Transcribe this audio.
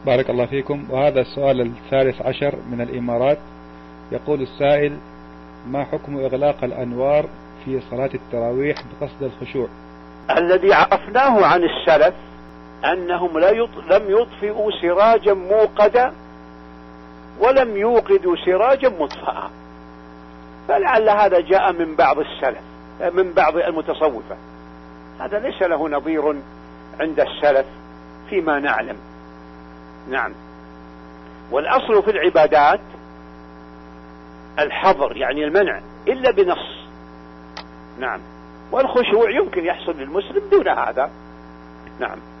بارك الله فيكم. وهذا السؤال الثالث عشر من الإمارات. يقول السائل: ما حكم إغلاق الأنوار في صلاة التراويح بقصد الخشوع؟ الذي عرفناه عن السلف أنهم لم يطفئوا سراجا موقدا ولم يوقدوا سراجا مطفأ، فلعل هذا جاء من بعض السلف، من بعض المتصوفة. هذا ليس له نظير عند السلف فيما نعلم. نعم. والأصل في العبادات الحظر، يعني المنع إلا بنص. نعم. والخشوع يمكن يحصل للمسلم دون هذا. نعم.